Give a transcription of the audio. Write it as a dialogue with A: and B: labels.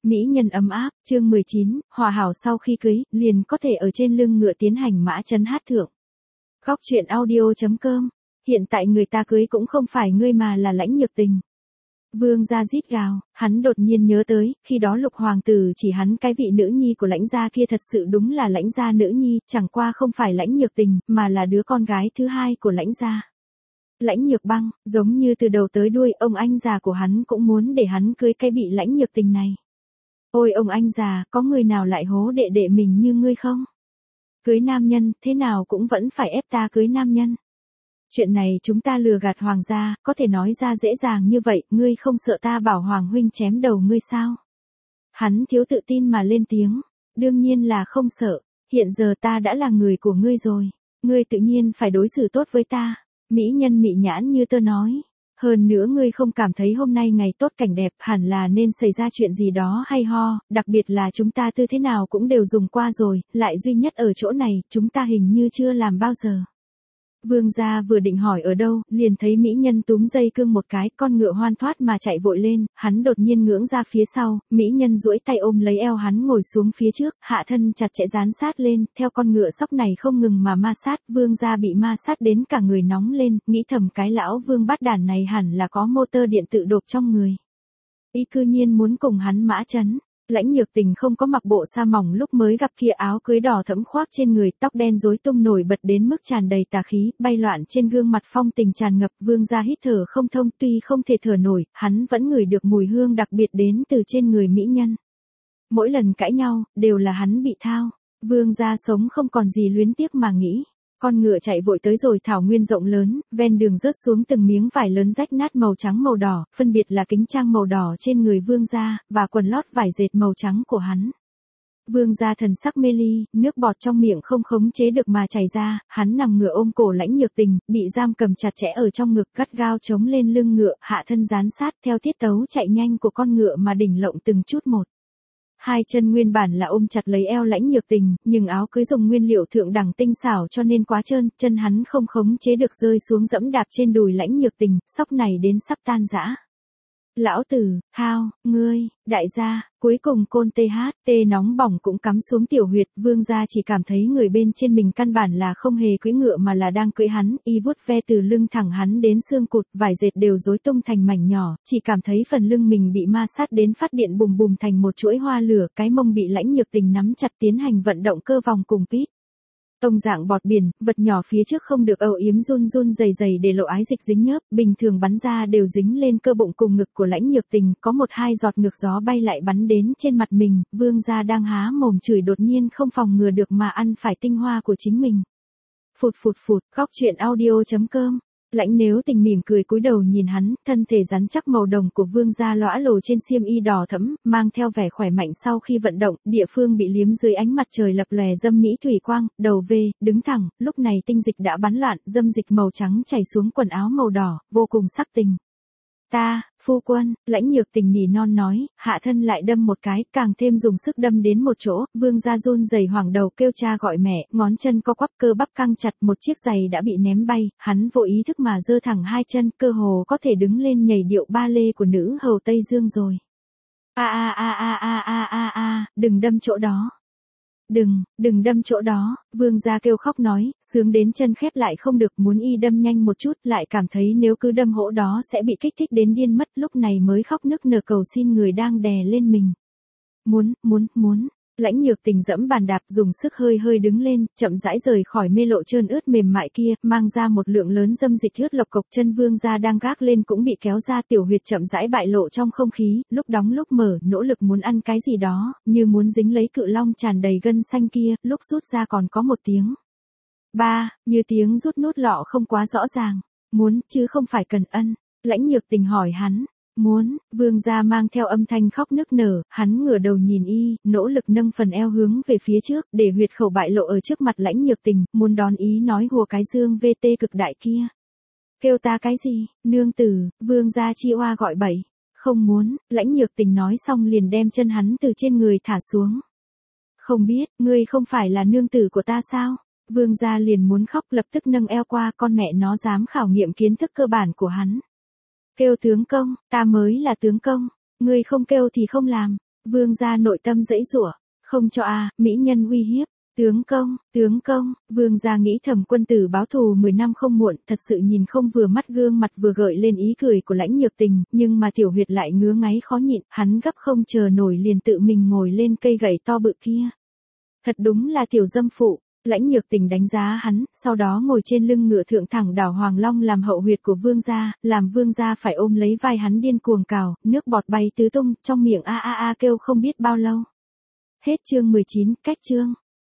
A: Mỹ nhân ấm áp, chương 19, hòa hảo sau khi cưới, liền có thể ở trên lưng ngựa tiến hành mã chấn hát thượng. Góc truyện audio.com. Hiện tại người ta cưới cũng không phải ngươi mà là Lãnh Nhược Tình. Vương gia rít gào, hắn đột nhiên nhớ tới, khi đó Lục hoàng tử chỉ hắn cái vị nữ nhi của Lãnh gia kia thật sự đúng là Lãnh gia nữ nhi, chẳng qua không phải Lãnh Nhược Tình, mà là đứa con gái thứ hai của Lãnh gia. Lãnh Nhược Băng, giống như từ đầu tới đuôi, ông anh già của hắn cũng muốn để hắn cưới cái bị Lãnh Nhược Tình này. Ôi ông anh già, có người nào lại hố đệ đệ mình như ngươi không? Cưới nam nhân, thế nào cũng vẫn phải ép ta cưới nam nhân. Chuyện này chúng ta lừa gạt hoàng gia, có thể nói ra dễ dàng như vậy, ngươi không sợ ta bảo hoàng huynh chém đầu ngươi sao? Hắn thiếu tự tin mà lên tiếng, đương nhiên là không sợ, hiện giờ ta đã là người của ngươi rồi, ngươi tự nhiên phải đối xử tốt với ta. Mỹ nhân mị nhãn như tơ nói. Hơn nữa ngươi không cảm thấy hôm nay ngày tốt cảnh đẹp hẳn là nên xảy ra chuyện gì đó hay ho, đặc biệt là chúng ta tư thế nào cũng đều dùng qua rồi, lại duy nhất ở chỗ này, chúng ta hình như chưa làm bao giờ. Vương gia vừa định hỏi ở đâu, liền thấy mỹ nhân túm dây cương một cái, con ngựa hoan thoát mà chạy vội lên, hắn đột nhiên ngưỡng ra phía sau, mỹ nhân duỗi tay ôm lấy eo hắn ngồi xuống phía trước, hạ thân chặt chẽ dán sát lên, theo con ngựa sóc này không ngừng mà ma sát, vương gia bị ma sát đến cả người nóng lên, nghĩ thầm cái lão vương bát đản này hẳn là có motor điện tự đột trong người. Ý cư nhiên muốn cùng hắn mã chấn. Lãnh Nhược Tình không có mặc bộ sa mỏng lúc mới gặp kia, áo cưới đỏ thẫm khoác trên người, tóc đen rối tung nổi bật đến mức tràn đầy tà khí, bay loạn trên gương mặt phong tình tràn ngập, vương gia hít thở không thông, tuy không thể thở nổi, hắn vẫn ngửi được mùi hương đặc biệt đến từ trên người mỹ nhân. Mỗi lần cãi nhau, đều là hắn bị thao, vương gia sống không còn gì luyến tiếc mà nghĩ. Con ngựa chạy vội tới rồi thảo nguyên rộng lớn, ven đường rớt xuống từng miếng vải lớn rách nát màu trắng màu đỏ, phân biệt là kính trang màu đỏ trên người vương gia, và quần lót vải dệt màu trắng của hắn. Vương gia thần sắc mê ly, nước bọt trong miệng không khống chế được mà chảy ra, hắn nằm ngửa ôm cổ Lãnh Nhược Tình, bị giam cầm chặt chẽ ở trong ngực, gắt gao chống lên lưng ngựa, hạ thân dán sát theo tiết tấu chạy nhanh của con ngựa mà đỉnh lộng từng chút một. Hai chân nguyên bản là ôm chặt lấy eo Lãnh Nhược Tình, nhưng áo cưới dùng nguyên liệu thượng đẳng tinh xảo cho nên quá trơn, chân hắn không khống chế được rơi xuống dẫm đạp trên đùi Lãnh Nhược Tình, sóc này đến sắp tan rã. Lão tử, thao, ngươi, đại gia, cuối cùng côn THT nóng bỏng cũng cắm xuống tiểu huyệt, vương gia chỉ cảm thấy người bên trên mình căn bản là không hề cưỡi ngựa mà là đang cưỡi hắn, y vuốt ve từ lưng thẳng hắn đến xương cụt, vải dệt đều rối tung thành mảnh nhỏ, chỉ cảm thấy phần lưng mình bị ma sát đến phát điện bùm bùm thành một chuỗi hoa lửa, cái mông bị Lãnh Nhược Tình nắm chặt tiến hành vận động cơ vòng cùng pít. Tông dạng bọt biển, vật nhỏ phía trước không được âu yếm run run dày dày để lộ ái dịch dính nhớp, bình thường bắn ra đều dính lên cơ bụng cùng ngực của Lãnh Nhược Tình, có một hai giọt ngược gió bay lại bắn đến trên mặt mình, vương gia đang há mồm chửi đột nhiên không phòng ngừa được mà ăn phải tinh hoa của chính mình. Phụt phụt phụt, góc truyện audio.com. Lãnh Nếu Tình mỉm cười cúi đầu nhìn hắn, thân thể rắn chắc màu đồng của vương gia lõa lồ trên xiêm y đỏ thẫm, mang theo vẻ khỏe mạnh sau khi vận động, địa phương bị liếm dưới ánh mặt trời lập lòe dâm mỹ thủy quang, đầu V, đứng thẳng, lúc này tinh dịch đã bắn loạn, dâm dịch màu trắng chảy xuống quần áo màu đỏ, vô cùng sắc tình. Ta, phu quân, Lãnh Nhược Tình nỉ non nói, hạ thân lại đâm một cái, càng thêm dùng sức đâm đến một chỗ, vương gia run rẩy hoảng đầu kêu cha gọi mẹ, ngón chân co quắp cơ bắp căng chặt, một chiếc giày đã bị ném bay, hắn vô ý thức mà giơ thẳng hai chân, cơ hồ có thể đứng lên nhảy điệu ba lê của nữ hầu Tây Dương rồi. Đừng đâm chỗ đó. Đừng đâm chỗ đó, vương gia kêu khóc nói, sướng đến chân khép lại không được, muốn y đâm nhanh một chút, lại cảm thấy nếu cứ đâm hỗ đó sẽ bị kích thích đến điên mất, lúc này mới khóc nức nở cầu xin người đang đè lên mình. Muốn. Lãnh Nhược Tình dẫm bàn đạp dùng sức hơi hơi đứng lên, chậm rãi rời khỏi mê lộ trơn ướt mềm mại kia, mang ra một lượng lớn dâm dịch ướt lộc cộc, chân vương gia đang gác lên cũng bị kéo ra, tiểu huyệt chậm rãi bại lộ trong không khí, lúc đóng lúc mở, nỗ lực muốn ăn cái gì đó, như muốn dính lấy cự long tràn đầy gân xanh kia, lúc rút ra còn có một tiếng. Như tiếng rút nút lọ không quá rõ ràng. Muốn, chứ không phải cần ân. Lãnh Nhược Tình hỏi hắn. Muốn, vương gia mang theo âm thanh khóc nức nở, hắn ngửa đầu nhìn y, nỗ lực nâng phần eo hướng về phía trước, để huyệt khẩu bại lộ ở trước mặt Lãnh Nhược Tình, muốn đón ý nói hùa cái dương VT cực đại kia. Kêu ta cái gì, nương tử, vương gia chi oa gọi bậy. Không muốn, Lãnh Nhược Tình nói xong liền đem chân hắn từ trên người thả xuống. Không biết, ngươi không phải là nương tử của ta sao? Vương gia liền muốn khóc, lập tức nâng eo qua, con mẹ nó dám khảo nghiệm kiến thức cơ bản của hắn. Kêu tướng công, ta mới là tướng công, ngươi không kêu thì không làm. Vương gia nội tâm giãy giụa, không cho mỹ nhân uy hiếp. Tướng công, vương gia nghĩ thầm quân tử báo thù 10 năm không muộn, thật sự nhìn không vừa mắt gương mặt vừa gợi lên ý cười của Lãnh Nhược Tình, nhưng mà Tiểu Huyệt lại ngứa ngáy khó nhịn, hắn gấp không chờ nổi liền tự mình ngồi lên cây gậy to bự kia. Thật đúng là tiểu dâm phụ. Lãnh Nhược Tình đánh giá hắn, sau đó ngồi trên lưng ngựa thượng thẳng đảo Hoàng Long làm hậu huyệt của vương gia, làm vương gia phải ôm lấy vai hắn điên cuồng cào, nước bọt bay tứ tung, trong miệng a a a kêu không biết bao lâu. Hết chương 19, cách chương.